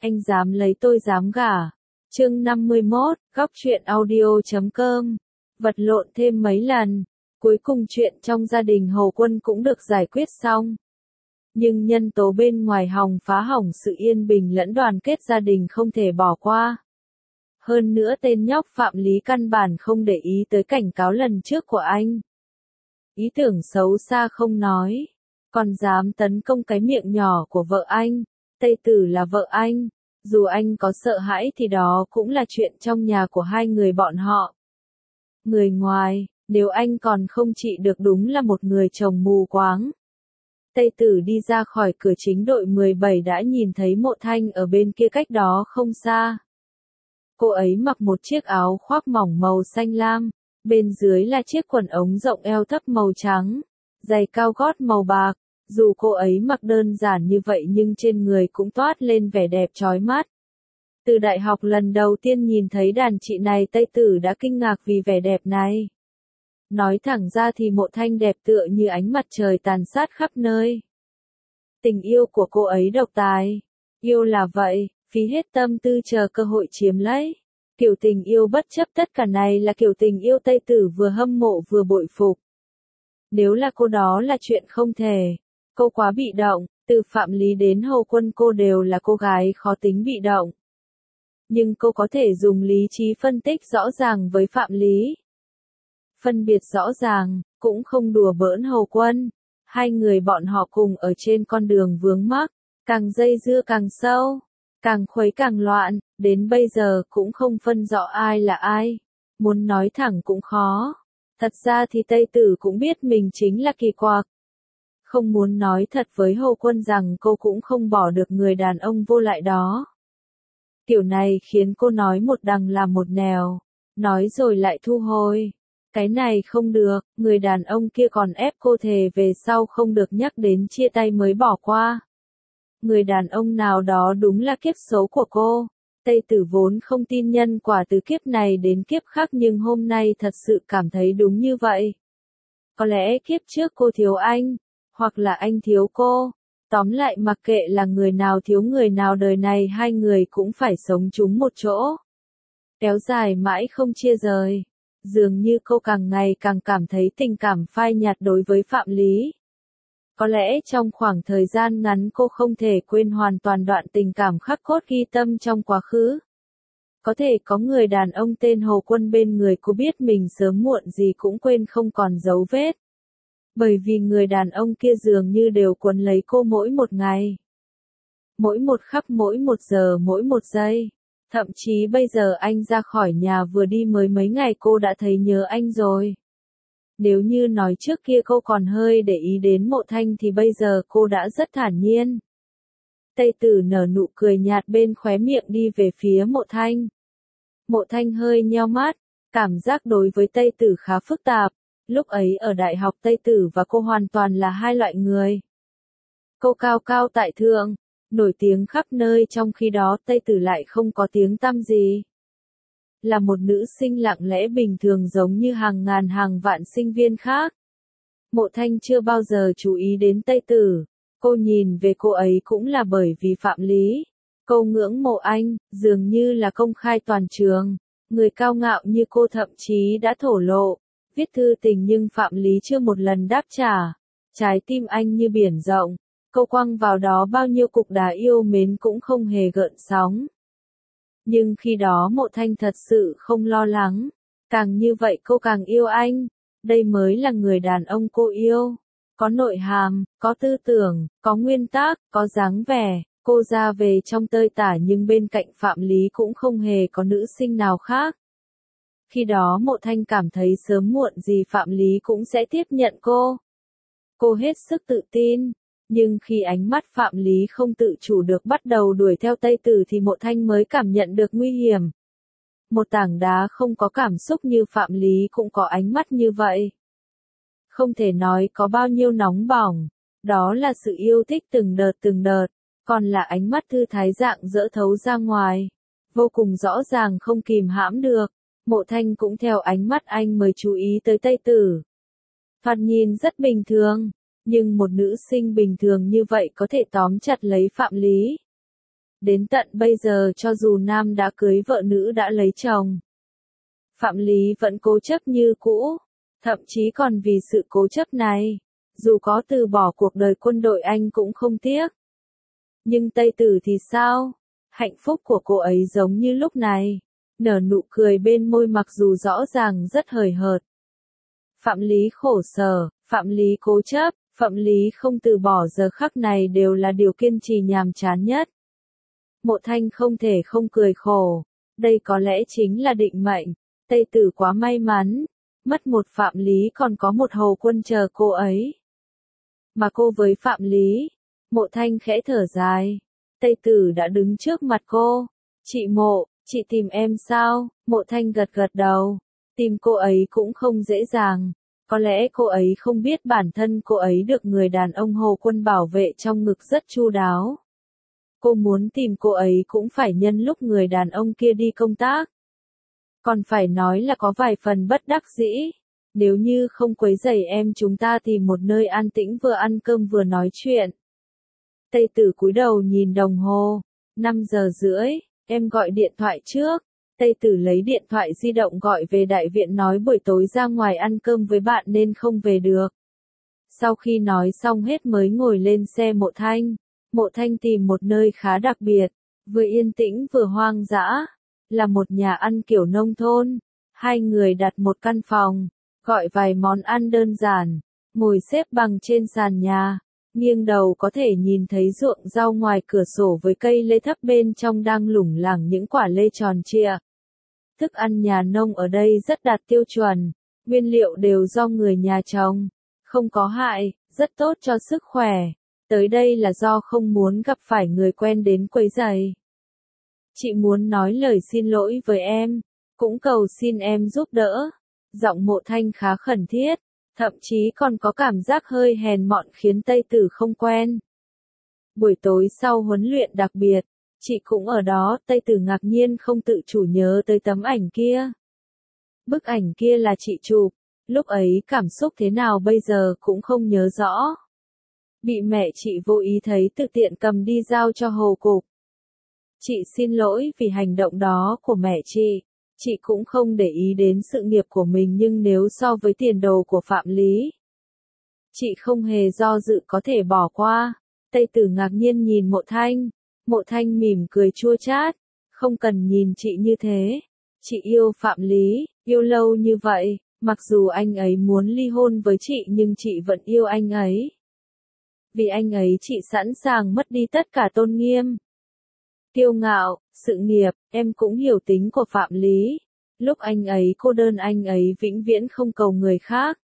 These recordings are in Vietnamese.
Anh dám lấy tôi dám gả. Chương 51, góc truyện audio.com. Vật lộn thêm mấy lần, cuối cùng chuyện trong gia đình Hồ Quân cũng được giải quyết xong. Nhưng nhân tố bên ngoài hòng phá hỏng sự yên bình lẫn đoàn kết gia đình không thể bỏ qua. Hơn nữa tên nhóc Phạm Lý căn bản không để ý tới cảnh cáo lần trước của anh. Ý tưởng xấu xa không nói, còn dám tấn công cái miệng nhỏ của vợ anh. Tây Tử là vợ anh, dù anh có sợ hãi thì đó cũng là chuyện trong nhà của hai người bọn họ. Người ngoài, nếu anh còn không trị được đúng là một người chồng mù quáng. Tây Tử đi ra khỏi cửa chính đội 17 đã nhìn thấy Mộ Thanh ở bên kia cách đó không xa. Cô ấy mặc một chiếc áo khoác mỏng màu xanh lam, bên dưới là chiếc quần ống rộng eo thấp màu trắng, giày cao gót màu bạc. Dù cô ấy mặc đơn giản như vậy nhưng trên người cũng toát lên vẻ đẹp chói mắt. Từ đại học lần đầu tiên nhìn thấy đàn chị này Tây Tử đã kinh ngạc vì vẻ đẹp này. Nói thẳng ra thì Mộ Thanh đẹp tựa như ánh mặt trời tàn sát khắp nơi. Tình yêu của cô ấy độc tài. Yêu là vậy, phí hết tâm tư chờ cơ hội chiếm lấy. Kiểu tình yêu bất chấp tất cả này là kiểu tình yêu Tây Tử vừa hâm mộ vừa bội phục. Nếu là cô đó là chuyện không thể. Cô quá bị động, từ Phạm Lý đến Hồ Quân cô đều là cô gái khó tính bị động. Nhưng cô có thể dùng lý trí phân tích rõ ràng với Phạm Lý. Phân biệt rõ ràng, cũng không đùa bỡn Hồ Quân. Hai người bọn họ cùng ở trên con đường vướng mắc, càng dây dưa càng sâu, càng khuấy càng loạn, đến bây giờ cũng không phân rõ ai là ai. Muốn nói thẳng cũng khó. Thật ra thì Tây Tử cũng biết mình chính là kỳ quặc. Không muốn nói thật với Hồ Quân rằng cô cũng không bỏ được người đàn ông vô lại đó. Kiểu này khiến cô nói một đằng làm một nẻo, nói rồi lại thu hồi. Cái này không được, người đàn ông kia còn ép cô thề về sau không được nhắc đến chia tay mới bỏ qua. Người đàn ông nào đó đúng là kiếp số của cô. Tây Tử vốn không tin nhân quả từ kiếp này đến kiếp khác nhưng hôm nay thật sự cảm thấy đúng như vậy. Có lẽ kiếp trước cô thiếu anh, hoặc là anh thiếu cô. Tóm lại mặc kệ là người nào thiếu người nào đời này hai người cũng phải sống chung một chỗ. Kéo dài mãi không chia rời. Dường như cô càng ngày càng cảm thấy tình cảm phai nhạt đối với Phạm Lý. Có lẽ trong khoảng thời gian ngắn cô không thể quên hoàn toàn đoạn tình cảm khắc cốt ghi tâm trong quá khứ. Có thể có người đàn ông tên Hồ Quân bên người cô biết mình sớm muộn gì cũng quên không còn dấu vết. Bởi vì người đàn ông kia dường như đều quấn lấy cô mỗi một ngày. Mỗi một khắc mỗi một giờ mỗi một giây. Thậm chí bây giờ anh ra khỏi nhà vừa đi mới mấy ngày cô đã thấy nhớ anh rồi. Nếu như nói trước kia cô còn hơi để ý đến Mộ Thanh thì bây giờ cô đã rất thản nhiên. Tây Tử nở nụ cười nhạt bên khóe miệng đi về phía Mộ Thanh. Mộ Thanh hơi nheo mắt, cảm giác đối với Tây Tử khá phức tạp. Lúc ấy ở đại học Tây Tử và cô hoàn toàn là hai loại người. Cô cao cao tại thượng, nổi tiếng khắp nơi trong khi đó Tây Tử lại không có tiếng tăm gì. Là một nữ sinh lặng lẽ bình thường giống như hàng ngàn hàng vạn sinh viên khác. Mộ Thanh chưa bao giờ chú ý đến Tây Tử. Cô nhìn về cô ấy cũng là bởi vì Phạm Lý. Cô ngưỡng mộ anh, dường như là công khai toàn trường. Người cao ngạo như cô thậm chí đã thổ lộ. Viết thư tình nhưng Phạm Lý chưa một lần đáp trả. Trái tim anh như biển rộng. Cô quăng vào đó bao nhiêu cục đá yêu mến cũng không hề gợn sóng. Nhưng khi đó Mộ Thanh thật sự không lo lắng. Càng như vậy cô càng yêu anh. Đây mới là người đàn ông cô yêu. Có nội hàm, có tư tưởng, có nguyên tắc, có dáng vẻ. Cô ra về trong tơi tả nhưng bên cạnh Phạm Lý cũng không hề có nữ sinh nào khác. Khi đó Mộ Thanh cảm thấy sớm muộn gì Phạm Lý cũng sẽ tiếp nhận cô. Cô hết sức tự tin. Nhưng khi ánh mắt Phạm Lý không tự chủ được bắt đầu đuổi theo Tây Tử thì Mộ Thanh mới cảm nhận được nguy hiểm. Một tảng đá không có cảm xúc như Phạm Lý cũng có ánh mắt như vậy. Không thể nói có bao nhiêu nóng bỏng. Đó là sự yêu thích từng đợt. Còn là ánh mắt thư thái dạng dỡ thấu ra ngoài. Vô cùng rõ ràng không kìm hãm được. Mộ Thanh cũng theo ánh mắt anh mới chú ý tới Tây Tử. Thoạt nhìn rất bình thường. Nhưng một nữ sinh bình thường như vậy có thể tóm chặt lấy Phạm Lý. Đến tận bây giờ cho dù nam đã cưới vợ nữ đã lấy chồng, Phạm Lý vẫn cố chấp như cũ, thậm chí còn vì sự cố chấp này, dù có từ bỏ cuộc đời quân đội anh cũng không tiếc. Nhưng Tây Tử thì sao? Hạnh phúc của cô ấy giống như lúc này, nở nụ cười bên môi mặc dù rõ ràng rất hời hợt. Phạm Lý khổ sở, Phạm Lý cố chấp, Phạm Lý không từ bỏ giờ khắc này đều là điều kiên trì nhàm chán nhất. Mộ Thanh không thể không cười khổ, đây có lẽ chính là định mệnh, Tây Tử quá may mắn, mất một Phạm Lý còn có một hầu quân chờ cô ấy. Mà cô với Phạm Lý, Mộ Thanh khẽ thở dài, Tây Tử đã đứng trước mặt cô, chị Mộ, chị tìm em sao? Mộ Thanh gật gật đầu, tìm cô ấy cũng không dễ dàng, có lẽ cô ấy không biết bản thân cô ấy được người đàn ông Hồ Quân bảo vệ trong ngực rất chu đáo. Cô muốn tìm cô ấy cũng phải nhân lúc người đàn ông kia đi công tác. Còn phải nói là có vài phần bất đắc dĩ, nếu như không quấy rầy em chúng ta tìm một nơi an tĩnh vừa ăn cơm vừa nói chuyện. Tây Tử cúi đầu nhìn đồng hồ, 5 giờ rưỡi, em gọi điện thoại trước. Tây Tử lấy điện thoại di động gọi về đại viện nói buổi tối ra ngoài ăn cơm với bạn nên không về được. Sau khi nói xong hết mới ngồi lên xe Mộ Thanh. Mộ Thanh tìm một nơi khá đặc biệt, vừa yên tĩnh vừa hoang dã, là một nhà ăn kiểu nông thôn. Hai người đặt một căn phòng, gọi vài món ăn đơn giản, ngồi xếp bằng trên sàn nhà, nghiêng đầu có thể nhìn thấy ruộng rau ngoài cửa sổ với cây lê thấp bên trong đang lủng lẳng những quả lê tròn trịa. Thức ăn nhà nông ở đây rất đạt tiêu chuẩn, nguyên liệu đều do người nhà trồng, không có hại, rất tốt cho sức khỏe. Tới đây là do không muốn gặp phải người quen đến quấy rầy. Chị muốn nói lời xin lỗi với em, cũng cầu xin em giúp đỡ. Giọng Mộ Thanh khá khẩn thiết, thậm chí còn có cảm giác hơi hèn mọn khiến Tây Tử không quen. Buổi tối sau huấn luyện đặc biệt, chị cũng ở đó, Tây Tử ngạc nhiên không tự chủ nhớ tới tấm ảnh kia. Bức ảnh kia là chị chụp, lúc ấy cảm xúc thế nào bây giờ cũng không nhớ rõ. Bị mẹ chị vô ý thấy tự tiện cầm đi giao cho Hồ Cục. Chị xin lỗi vì hành động đó của mẹ chị cũng không để ý đến sự nghiệp của mình nhưng nếu so với tiền đồ của Phạm Lý, chị không hề do dự có thể bỏ qua. Tây Tử ngạc nhiên nhìn Mộ Thanh mỉm cười chua chát, không cần nhìn chị như thế. Chị yêu Phạm Lý, yêu lâu như vậy, mặc dù anh ấy muốn ly hôn với chị nhưng chị vẫn yêu anh ấy. Vì anh ấy chị sẵn sàng mất đi tất cả tôn nghiêm, kiêu ngạo, sự nghiệp, em cũng hiểu tính của Phạm Lý. Lúc anh ấy cô đơn anh ấy vĩnh viễn không cầu người khác.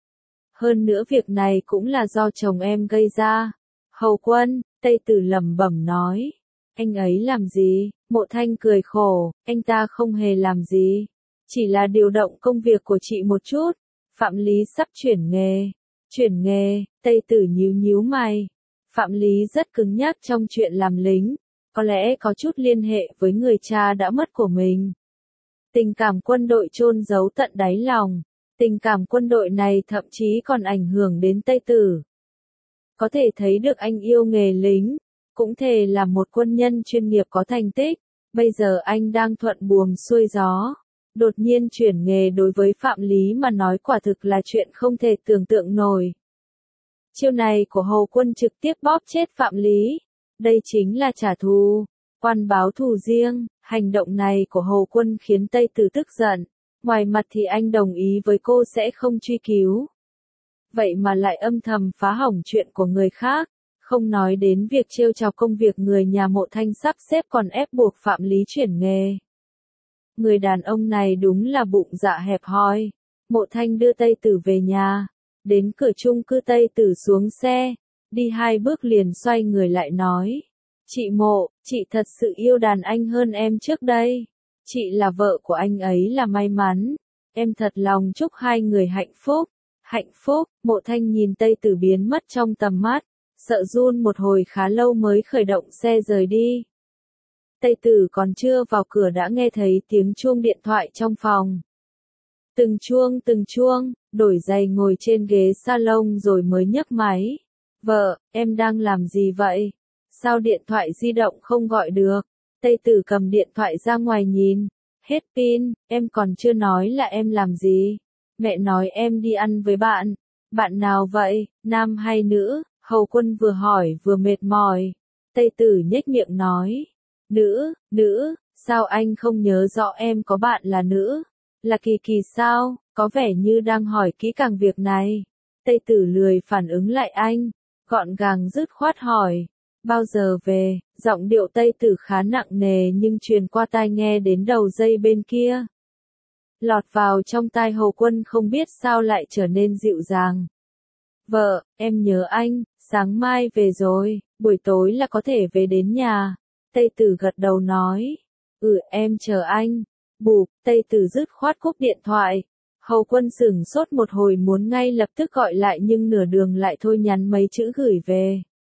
Hơn nữa việc này cũng là do chồng em gây ra. Hầu Quân, Tây Tử lẩm bẩm nói. Anh ấy làm gì? Mộ Thanh cười khổ, anh ta không hề làm gì. Chỉ là điều động công việc của chị một chút. Phạm Lý sắp chuyển nghề. Chuyển nghề, Tây Tử nhíu nhíu mày. Phạm Lý rất cứng nhắc trong chuyện làm lính. Có lẽ có chút liên hệ với người cha đã mất của mình. Tình cảm quân đội chôn giấu tận đáy lòng. Tình cảm quân đội này thậm chí còn ảnh hưởng đến Tây Tử. Có thể thấy được anh yêu nghề lính, cũng thề là một quân nhân chuyên nghiệp có thành tích. Bây giờ anh đang thuận buồm xuôi gió. Đột nhiên chuyển nghề đối với Phạm Lý mà nói quả thực là chuyện không thể tưởng tượng nổi. Chiêu này của Hầu Quân trực tiếp bóp chết Phạm Lý. Đây chính là trả thù, oan báo thù riêng. Hành động này của Hầu Quân khiến Tây Tử tức giận. Ngoài mặt thì anh đồng ý với cô sẽ không truy cứu. Vậy mà lại âm thầm phá hỏng chuyện của người khác. Không nói đến việc trêu chọc công việc người nhà Mộ Thanh sắp xếp còn ép buộc Phạm Lý chuyển nghề. Người đàn ông này đúng là bụng dạ hẹp hòi. Mộ Thanh đưa Tây Tử về nhà. Đến cửa chung cư Tây Tử xuống xe. Đi 2 bước liền xoay người lại nói. Chị Mộ, chị thật sự yêu đàn anh hơn em trước đây. Chị là vợ của anh ấy là may mắn. Em thật lòng chúc hai người hạnh phúc. Hạnh phúc, Mộ Thanh nhìn Tây Tử biến mất trong tầm mắt. Sợ run một hồi khá lâu mới khởi động xe rời đi. Tây Tử còn chưa vào cửa đã nghe thấy tiếng chuông điện thoại trong phòng. Từng chuông, đổi giày ngồi trên ghế salon rồi mới nhấc máy. Vợ, em đang làm gì vậy? Sao điện thoại di động không gọi được? Tây Tử cầm điện thoại ra ngoài nhìn. Hết pin, em còn chưa nói là em làm gì. Mẹ nói em đi ăn với bạn. Bạn nào vậy, nam hay nữ? Hầu Quân vừa hỏi vừa mệt mỏi. Tây Tử nhếch miệng nói. Nữ, sao anh không nhớ rõ em có bạn là nữ? Là Kỳ Kỳ sao? Có vẻ như đang hỏi kỹ càng việc này. Tây Tử lười phản ứng lại anh, gọn gàng dứt khoát hỏi. Bao giờ về? Giọng điệu Tây Tử khá nặng nề nhưng truyền qua tai nghe đến đầu dây bên kia. Lọt vào trong tai Hầu Quân không biết sao lại trở nên dịu dàng. Vợ, em nhớ anh, sáng mai về rồi, buổi tối là có thể về đến nhà. Tây Tử gật đầu nói. Em chờ anh. Bụp, Tây Tử dứt khoát cúp điện thoại. Hầu Quân sửng sốt một hồi muốn ngay lập tức gọi lại nhưng nửa đường lại thôi nhắn mấy chữ gửi về.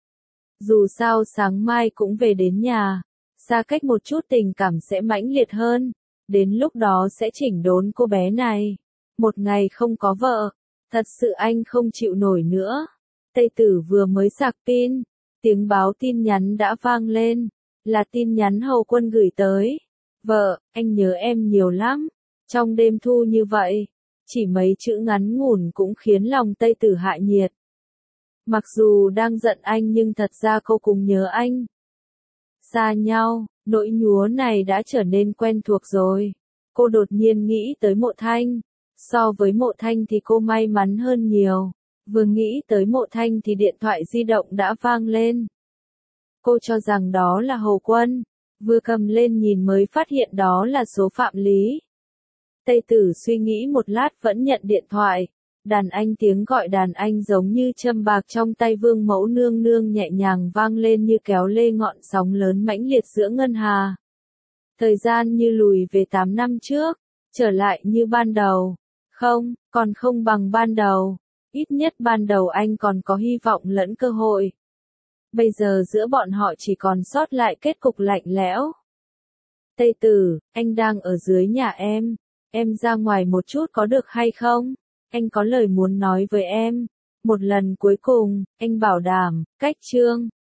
Dù sao sáng mai cũng về đến nhà, xa cách một chút tình cảm sẽ mãnh liệt hơn, đến lúc đó sẽ chỉnh đốn cô bé này. Một ngày không có vợ, thật sự anh không chịu nổi nữa. Tây Tử vừa mới sạc pin, tiếng báo tin nhắn đã vang lên, là tin nhắn Hầu Quân gửi tới. Vợ, anh nhớ em nhiều lắm, trong đêm thu như vậy, chỉ mấy chữ ngắn ngủn cũng khiến lòng Tây Tử hạ nhiệt. Mặc dù đang giận anh nhưng thật ra cô cũng nhớ anh. Xa nhau, nỗi nhúa này đã trở nên quen thuộc rồi. Cô đột nhiên nghĩ tới Mộ Thanh. So với Mộ Thanh thì cô may mắn hơn nhiều. Vừa nghĩ tới Mộ Thanh thì điện thoại di động đã vang lên. Cô cho rằng đó là Hầu Quân. Vừa cầm lên nhìn mới phát hiện đó là số Phạm Lý. Tây Tử suy nghĩ một lát vẫn nhận điện thoại. Đàn anh tiếng gọi đàn anh giống như châm bạc trong tay Vương Mẫu nương nương nhẹ nhàng vang lên như kéo lê ngọn sóng lớn mãnh liệt giữa ngân hà. Thời gian như lùi về 8 năm trước, trở lại như ban đầu. Không, còn không bằng ban đầu. Ít nhất ban đầu anh còn có hy vọng lẫn cơ hội. Bây giờ giữa bọn họ chỉ còn sót lại kết cục lạnh lẽo. Tây Tử, anh đang ở dưới nhà em ra ngoài một chút có được hay không? Anh có lời muốn nói với em. Một lần cuối cùng, anh bảo đảm, cách chương.